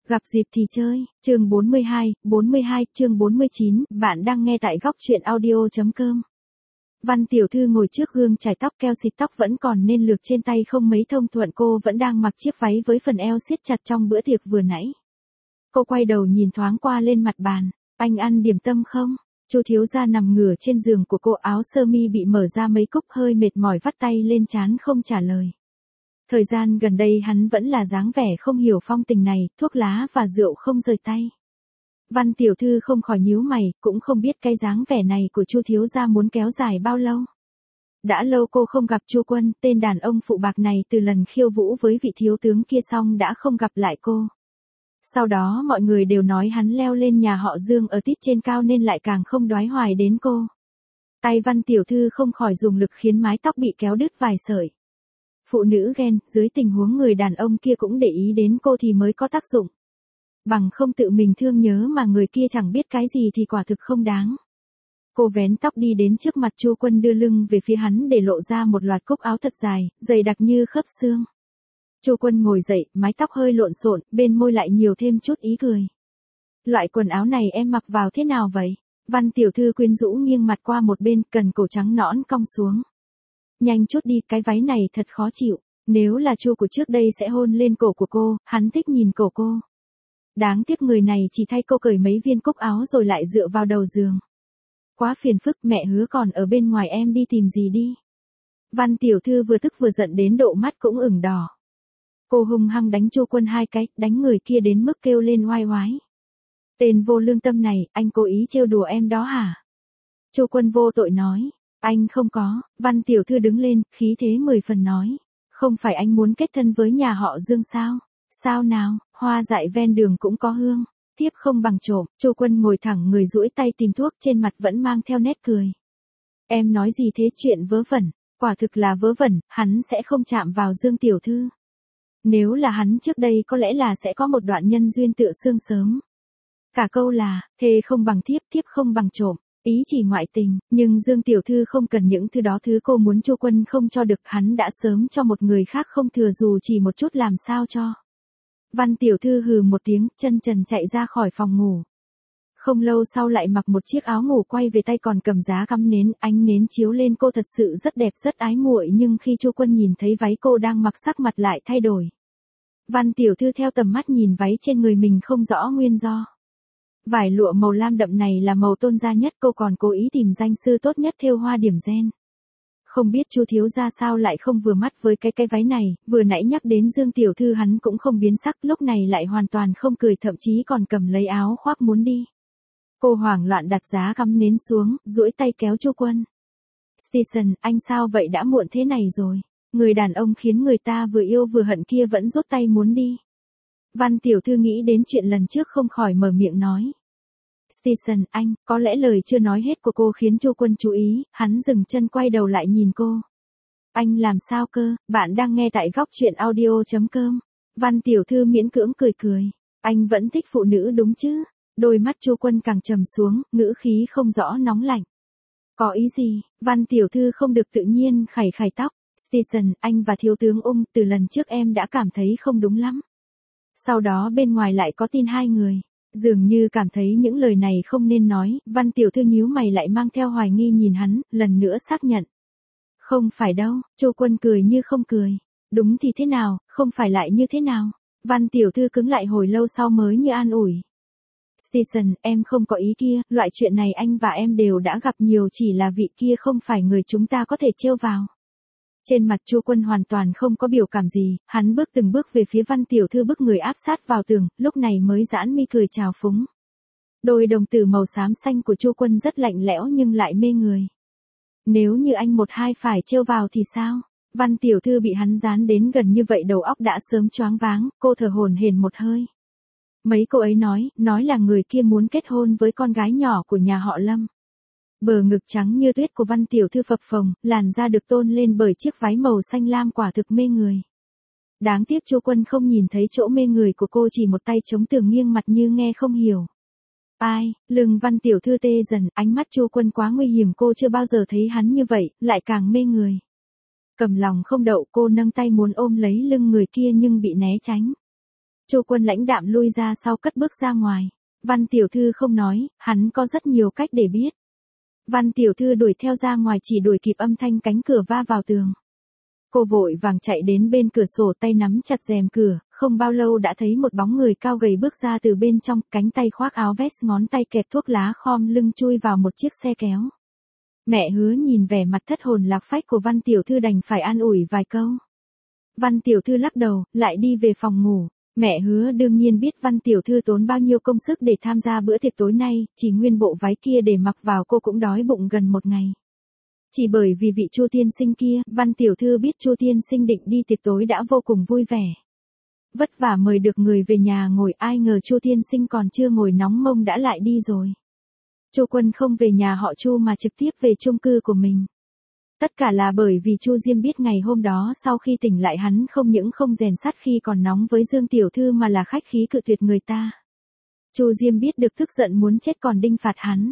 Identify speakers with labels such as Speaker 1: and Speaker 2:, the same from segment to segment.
Speaker 1: Gặp dịp thì chơi, chương 42, chương 49, bạn đang nghe tại góc truyện audio.com. Văn tiểu thư ngồi trước gương chải tóc, keo xịt tóc vẫn còn nên lược trên tay không mấy thông thuận, cô vẫn đang mặc chiếc váy với phần eo siết chặt trong bữa tiệc vừa nãy. Cô quay đầu nhìn thoáng qua lên mặt bàn, anh ăn điểm tâm không? Chu thiếu gia nằm ngửa trên giường của cô, áo sơ mi bị mở ra mấy cúc, hơi mệt mỏi vắt tay lên trán không trả lời. Thời gian gần đây hắn vẫn là dáng vẻ không hiểu phong tình này, thuốc lá và rượu không rời tay. Văn tiểu thư không khỏi nhíu mày, cũng không biết cái dáng vẻ này của Chu thiếu gia muốn kéo dài bao lâu. Đã lâu cô không gặp Chu Quân, tên đàn ông phụ bạc này từ lần khiêu vũ với vị thiếu tướng kia xong đã không gặp lại cô. Sau đó mọi người đều nói hắn leo lên nhà họ Dương ở tít trên cao nên lại càng không đoái hoài đến cô. Tay Văn tiểu thư không khỏi dùng lực khiến mái tóc bị kéo đứt vài sợi. Phụ nữ ghen, dưới tình huống người đàn ông kia cũng để ý đến cô thì mới có tác dụng. Bằng không tự mình thương nhớ mà người kia chẳng biết cái gì thì quả thực không đáng. Cô vén tóc đi đến trước mặt Chu Quân, đưa lưng về phía hắn để lộ ra một loạt cúc áo thật dài, dày đặc như khớp xương. Chu Quân ngồi dậy, mái tóc hơi lộn xộn, bên môi lại nhiều thêm chút ý cười. Loại quần áo này em mặc vào thế nào vậy? Văn tiểu thư quyến rũ nghiêng mặt qua một bên, cần cổ trắng nõn cong xuống. Nhanh chút đi, cái váy này thật khó chịu. Nếu là Chu của trước đây sẽ hôn lên cổ của cô, hắn thích nhìn cổ cô. Đáng tiếc người này chỉ thay cô cởi mấy viên cúc áo rồi lại dựa vào đầu giường. Quá phiền phức, mẹ hứa còn ở bên ngoài, em đi tìm gì đi. Văn tiểu thư vừa tức vừa giận đến độ mắt cũng ửng đỏ. Cô hung hăng đánh Chu Quân 2 cái, đánh người kia đến mức kêu lên oai oái. Tên vô lương tâm này, anh cố ý trêu đùa em đó hả? Chu Quân vô tội nói. Anh không có. Văn tiểu thư đứng lên, khí thế 10 phần nói. Không phải anh muốn kết thân với nhà họ Dương sao? Sao nào, hoa dại ven đường cũng có hương. Tiếp không bằng trộm. Chu Quân ngồi thẳng người, duỗi tay tìm thuốc, trên mặt vẫn mang theo nét cười. Em nói gì thế, chuyện vớ vẩn. Quả thực là vớ vẩn, hắn sẽ không chạm vào Dương tiểu thư. Nếu là hắn trước đây có lẽ là sẽ có một đoạn nhân duyên tựa xương sớm. Cả câu là, thề không bằng thiếp, thiếp không bằng trộm. Ý chỉ ngoại tình, nhưng Dương tiểu thư không cần những thứ đó, thứ cô muốn Chu Quân không cho được, hắn đã sớm cho một người khác không thừa dù chỉ một chút, làm sao cho. Văn tiểu thư hừ một tiếng, chân trần chạy ra khỏi phòng ngủ. Không lâu sau lại mặc một chiếc áo ngủ quay về, tay còn cầm giá cắm nến, ánh nến chiếu lên cô thật sự rất đẹp, rất ái muội, nhưng khi Chu Quân nhìn thấy váy cô đang mặc sắc mặt lại thay đổi. Văn tiểu thư theo tầm mắt nhìn váy trên người mình không rõ nguyên do. Vải lụa màu lam đậm này là màu tôn gia nhất, cô còn cố ý tìm danh sư tốt nhất thêu hoa điểm gen. Không biết Chu thiếu gia sao lại không vừa mắt với cái váy này, vừa nãy nhắc đến Dương tiểu thư hắn cũng không biến sắc, lúc này lại hoàn toàn không cười, thậm chí còn cầm lấy áo khoác muốn đi. Cô hoảng loạn đặt giá cắm nến xuống, duỗi tay kéo Chu Quân. Stetson, anh sao vậy, đã muộn thế này rồi. Người đàn ông khiến người ta vừa yêu vừa hận kia vẫn rút tay muốn đi. Văn tiểu thư nghĩ đến chuyện lần trước không khỏi mở miệng nói. Stetson, anh, có lẽ lời chưa nói hết của cô khiến Chu Quân chú ý, hắn dừng chân quay đầu lại nhìn cô. Anh làm sao cơ, bạn đang nghe tại góc truyện audio.com. Văn tiểu thư miễn cưỡng cười cười. Anh vẫn thích phụ nữ đúng chứ? Đôi mắt Chu Quân càng trầm xuống, ngữ khí không rõ nóng lạnh. Có ý gì? Văn tiểu thư không được tự nhiên khẩy khẩy tóc. Stetson, anh và thiếu tướng Ung, từ lần trước em đã cảm thấy không đúng lắm. Sau đó bên ngoài lại có tin hai người. Dường như cảm thấy những lời này không nên nói, Văn tiểu thư nhíu mày lại mang theo hoài nghi nhìn hắn, lần nữa xác nhận. Không phải đâu, Chu Quân cười như không cười. Đúng thì thế nào, không phải lại như thế nào? Văn tiểu thư cứng lại hồi lâu sau mới như an ủi. Stetson, em không có ý kia, loại chuyện này anh và em đều đã gặp nhiều, chỉ là vị kia không phải người chúng ta có thể trêu vào. Trên mặt Chu Quân hoàn toàn không có biểu cảm gì, hắn bước từng bước về phía Văn tiểu thư, bức người áp sát vào tường, lúc này mới giãn mi cười chào phúng. Đôi đồng tử màu xám xanh của Chu Quân rất lạnh lẽo nhưng lại mê người. Nếu như anh một hai phải trêu vào thì sao? Văn tiểu thư bị hắn dán đến gần như vậy đầu óc đã sớm choáng váng, cô thở hổn hển một hơi. Mấy cô ấy nói là người kia muốn kết hôn với con gái nhỏ của nhà họ Lâm. Bờ ngực trắng như tuyết của Văn tiểu thư phập phồng, làn da được tôn lên bởi chiếc váy màu xanh lam, quả thực mê người. Đáng tiếc Chu Quân không nhìn thấy chỗ mê người của cô, chỉ một tay chống tường nghiêng mặt như nghe không hiểu. Ai, lưng Văn tiểu thư tê dần, ánh mắt Chu Quân quá nguy hiểm, cô chưa bao giờ thấy hắn như vậy, lại càng mê người. Cầm lòng không đậu, cô nâng tay muốn ôm lấy lưng người kia nhưng bị né tránh. Chu Quân lãnh đạm lui ra sau cất bước ra ngoài. Văn tiểu thư không nói, hắn có rất nhiều cách để biết. Văn tiểu thư đuổi theo ra ngoài chỉ đuổi kịp âm thanh cánh cửa va vào tường. Cô vội vàng chạy đến bên cửa sổ tay nắm chặt rèm cửa, không bao lâu đã thấy một bóng người cao gầy bước ra từ bên trong, cánh tay khoác áo vest ngón tay kẹp thuốc lá khom lưng chui vào một chiếc xe kéo. Mẹ Hứa nhìn vẻ mặt thất hồn lạc phách của Văn tiểu thư đành phải an ủi vài câu. Văn tiểu thư lắc đầu, lại đi về phòng ngủ. Mẹ Hứa đương nhiên biết Văn tiểu thư tốn bao nhiêu công sức để tham gia bữa tiệc tối nay, chỉ nguyên bộ váy kia để mặc vào cô cũng đói bụng gần một ngày. Chỉ bởi vì vị Chu tiên sinh kia, Văn tiểu thư biết Chu tiên sinh định đi tiệc tối đã vô cùng vui vẻ. Vất vả mời được người về nhà ngồi, ai ngờ Chu tiên sinh còn chưa ngồi nóng mông đã lại đi rồi. Chu Quân không về nhà họ Chu mà trực tiếp về chung cư của mình. Tất cả là bởi vì Chu Diêm biết ngày hôm đó sau khi tỉnh lại hắn không những không rèn sắt khi còn nóng với Dương tiểu thư mà là khách khí cự tuyệt người ta. Chu Diêm biết được tức giận muốn chết còn đinh phạt hắn.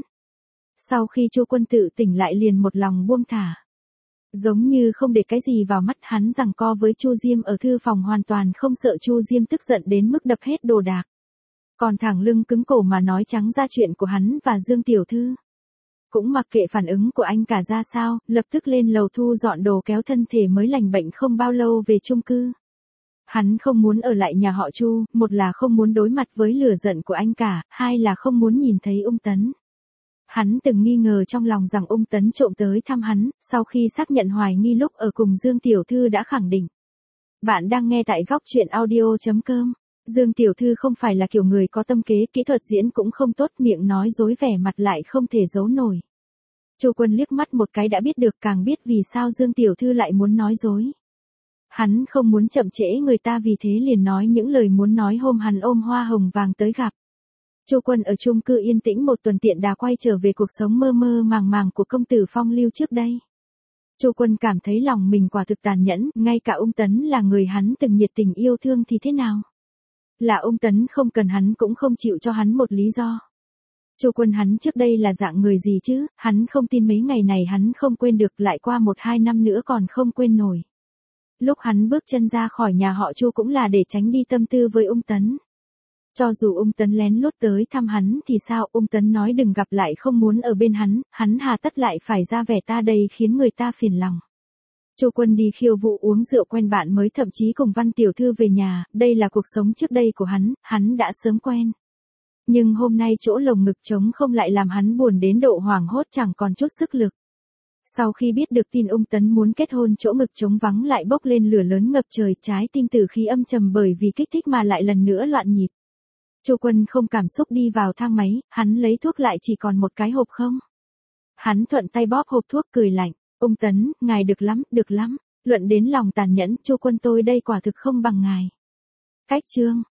Speaker 1: Sau khi Chu Quân tự tỉnh lại liền một lòng buông thả. Giống như không để cái gì vào mắt, hắn giằng co với Chu Diêm ở thư phòng hoàn toàn không sợ Chu Diêm tức giận đến mức đập hết đồ đạc. Còn thẳng lưng cứng cổ mà nói trắng ra chuyện của hắn và Dương tiểu thư. Cũng mặc kệ phản ứng của anh cả ra sao, lập tức lên lầu thu dọn đồ kéo thân thể mới lành bệnh không bao lâu về chung cư. Hắn không muốn ở lại nhà họ Chu, một là không muốn đối mặt với lửa giận của anh cả, hai là không muốn nhìn thấy Ung Tấn. Hắn từng nghi ngờ trong lòng rằng Ung Tấn trộm tới thăm hắn, sau khi xác nhận hoài nghi lúc ở cùng Dương tiểu thư đã khẳng định. Bạn đang nghe tại góc truyện audio.com. Dương tiểu thư không phải là kiểu người có tâm kế, kỹ thuật diễn cũng không tốt, miệng nói dối vẻ mặt lại không thể giấu nổi. Chu Quân liếc mắt một cái đã biết được, càng biết vì sao Dương tiểu thư lại muốn nói dối. Hắn không muốn chậm trễ người ta, vì thế liền nói những lời muốn nói hôm hắn ôm hoa hồng vàng tới gặp. Chu Quân ở chung cư yên tĩnh một tuần, tiện đà quay trở về cuộc sống mơ mơ màng màng của công tử phong lưu trước đây. Chu Quân cảm thấy lòng mình quả thực tàn nhẫn, ngay cả Ung Tấn là người hắn từng nhiệt tình yêu thương thì thế nào? Là Ung Tấn không cần hắn cũng không chịu cho hắn một lý do. Chu Quân hắn trước đây là dạng người gì chứ, hắn không tin mấy ngày này hắn không quên được, lại qua 1-2 năm nữa còn không quên nổi. Lúc hắn bước chân ra khỏi nhà họ Chu cũng là để tránh đi tâm tư với Ung Tấn. Cho dù Ung Tấn lén lút tới thăm hắn thì sao, Ung Tấn nói đừng gặp lại không muốn ở bên hắn hà tất lại phải ra vẻ ta đây khiến người ta phiền lòng. Chu Quân đi khiêu vũ uống rượu quen bạn mới, thậm chí cùng Văn tiểu thư về nhà, đây là cuộc sống trước đây của hắn đã sớm quen. Nhưng hôm nay chỗ lồng ngực trống không lại làm hắn buồn đến độ hoảng hốt chẳng còn chút sức lực. Sau khi biết được tin Ung Tấn muốn kết hôn, chỗ ngực trống vắng lại bốc lên lửa lớn ngập trời, trái tim từ khí âm trầm bởi vì kích thích mà lại lần nữa loạn nhịp. Chu Quân không cảm xúc đi vào thang máy, hắn lấy thuốc lại chỉ còn một cái hộp không. Hắn thuận tay bóp hộp thuốc cười lạnh, Ung Tấn, ngài được lắm, luận đến lòng tàn nhẫn, Chu Quân tôi đây quả thực không bằng ngài. Cách chương